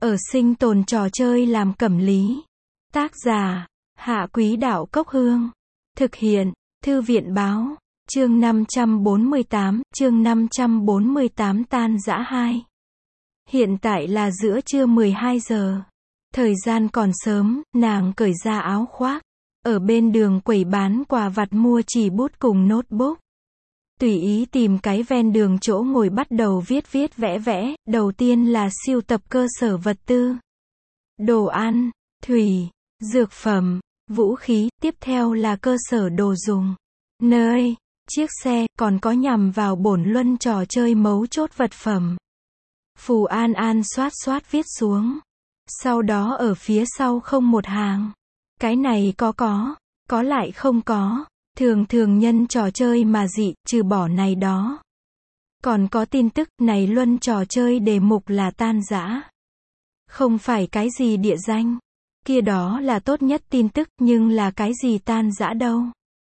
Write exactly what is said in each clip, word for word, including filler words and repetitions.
ở sinh tồn trò chơi làm cẩm lý. Tác giả, Hạ Quý Đạo Cốc Hương. Thực hiện, Thư viện Báo. Chương năm trăm bốn mươi tám, chương năm trăm bốn mươi tám tan rã hai. Hiện tại là giữa trưa mười hai giờ. Thời gian còn sớm, nàng cởi ra áo khoác. Ở bên đường quầy bán quà vặt mua chỉ bút cùng notebook. Tùy ý tìm cái ven đường chỗ ngồi bắt đầu viết viết vẽ vẽ. Đầu tiên là sưu tập cơ sở vật tư. Đồ ăn, thủy, dược phẩm, vũ khí. Tiếp theo là cơ sở đồ dùng. Nơi, chiếc xe, còn có nhằm vào bổn luân trò chơi mấu chốt vật phẩm. Phù An An xoát xoát viết xuống. Sau đó ở phía sau không một hàng. Cái này có có, có lại không có. Thường thường nhân trò chơi mà dị, trừ bỏ này đó. Còn có tin tức, này luân trò chơi đề mục là tan rã. Không phải cái gì địa danh. Kia đó là tốt nhất tin tức, nhưng là cái gì tan rã đâu.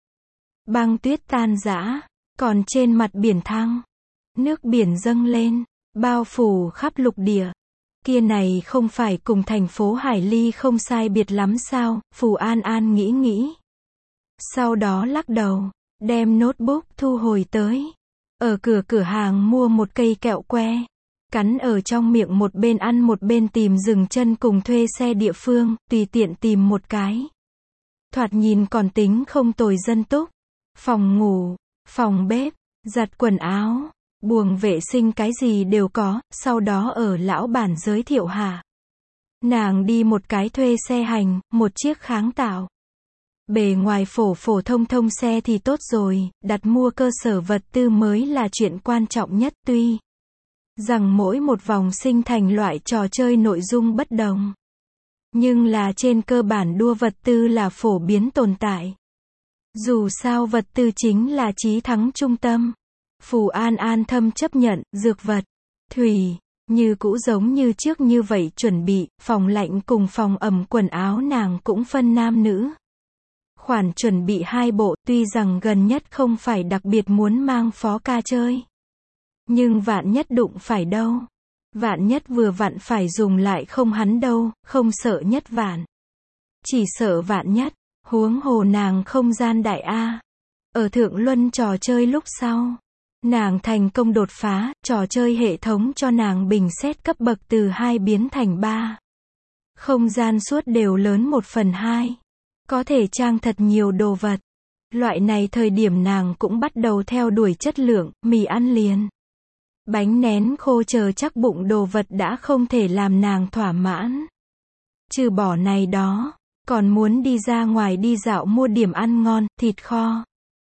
Băng tuyết tan rã, còn trên mặt biển thăng. Nước biển dâng lên, bao phủ khắp lục địa. Kia này không phải cùng thành phố Hải Ly không sai biệt lắm sao, Phù An An nghĩ nghĩ. Sau đó lắc đầu, đem notebook thu hồi tới. Ở cửa cửa hàng mua một cây kẹo que. Cắn ở trong miệng, một bên ăn một bên tìm dừng chân cùng thuê xe địa phương, tùy tiện tìm một cái. Thoạt nhìn còn tính không tồi dân túc. Phòng ngủ, phòng bếp, giặt quần áo, buồng vệ sinh cái gì đều có, sau đó ở lão bản giới thiệu hạ. Nàng đi một cái thuê xe hành, một chiếc kháng tạo. Bề ngoài phổ phổ thông thông xe thì tốt rồi, đặt mua cơ sở vật tư mới là chuyện quan trọng nhất, tuy rằng mỗi một vòng sinh thành loại trò chơi nội dung bất đồng. Nhưng là trên cơ bản đua vật tư là phổ biến tồn tại. Dù sao vật tư chính là chí thắng trung tâm. Phù An An thâm chấp nhận, dược vật, thủy, như cũ giống như trước như vậy chuẩn bị, phòng lạnh cùng phòng ẩm quần áo nàng cũng phân nam nữ. Khoản chuẩn bị hai bộ, tuy rằng gần nhất không phải đặc biệt muốn mang phó ca chơi. Nhưng vạn nhất đụng phải đâu. Vạn nhất vừa vặn phải dùng lại không hắn đâu, không sợ nhất vạn. Chỉ sợ vạn nhất, huống hồ nàng không gian đại A. Ở Thượng Luân trò chơi lúc sau. Nàng thành công đột phá, trò chơi hệ thống cho nàng bình xét cấp bậc từ hai biến thành ba. Không gian suốt đều lớn một phần hai. Có thể trang thật nhiều đồ vật. Loại này thời điểm nàng cũng bắt đầu theo đuổi chất lượng, mì ăn liền. Bánh nén khô chờ chắc bụng đồ vật đã không thể làm nàng thỏa mãn. Trừ bỏ này đó, còn muốn đi ra ngoài đi dạo mua điểm ăn ngon, thịt kho,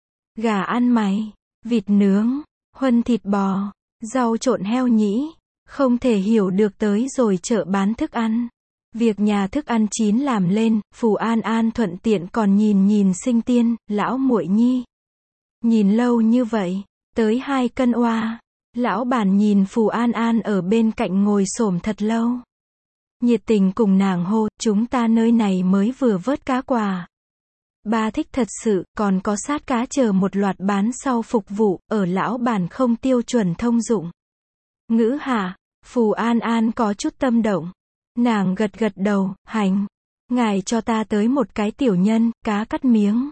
gà ăn mày, vịt nướng, huân thịt bò, rau trộn heo nhĩ. Không thể hiểu được tới rồi chợ bán thức ăn. Việc nhà thức ăn chín làm lên, Phù An An thuận tiện còn nhìn nhìn sinh tiên, lão muội nhi. Nhìn lâu như vậy, tới hai cân oa. Lão bản nhìn Phù An An ở bên cạnh ngồi xổm thật lâu. Nhiệt tình cùng nàng hô, chúng ta nơi này mới vừa vớt cá quà. Ba thích thật sự, còn có sát cá chờ một loạt bán sau phục vụ, ở lão bản không tiêu chuẩn thông dụng. Ngữ hạ, Phù An An có chút tâm động. Nàng gật gật đầu, hành. Ngài cho ta tới một cái tiểu nhân, cá cắt miếng.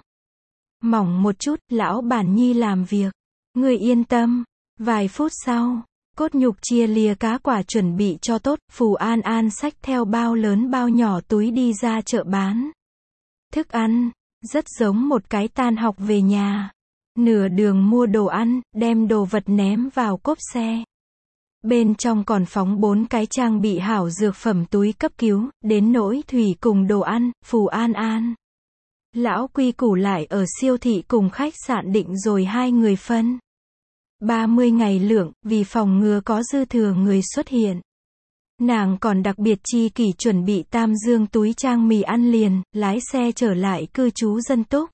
Mỏng một chút, lão bản nhi làm việc. Người yên tâm. Vài phút sau, cốt nhục chia lìa cá quả chuẩn bị cho tốt, Phù An An xách theo bao lớn bao nhỏ túi đi ra chợ bán. Thức ăn, rất giống một cái tan học về nhà. Nửa đường mua đồ ăn, đem đồ vật ném vào cốp xe. Bên trong còn phóng bốn cái trang bị hảo dược phẩm túi cấp cứu, đến nỗi thủy cùng đồ ăn, Phù An An. Lão quy củ lại ở siêu thị cùng khách sạn định rồi hai người phân. ba mươi ngày lượng, vì phòng ngừa có dư thừa người xuất hiện. Nàng còn đặc biệt chi kỷ chuẩn bị tam dương túi trang mì ăn liền, lái xe trở lại cư trú dân túc.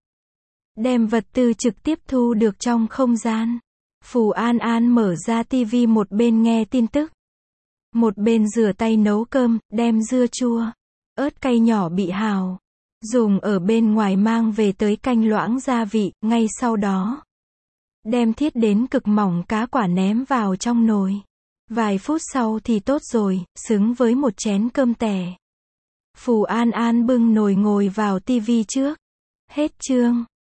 Đem vật tư trực tiếp thu được trong không gian. Phù An An mở ra tivi một bên nghe tin tức. Một bên rửa tay nấu cơm, đem dưa chua, ớt cay nhỏ bị hào. Dùng ở bên ngoài mang về tới canh loãng gia vị, ngay sau đó. Đem thiết đến cực mỏng cá quả ném vào trong nồi. Vài phút sau thì tốt rồi, xứng với một chén cơm tẻ. Phù An An bưng nồi ngồi vào tivi trước. Hết chương.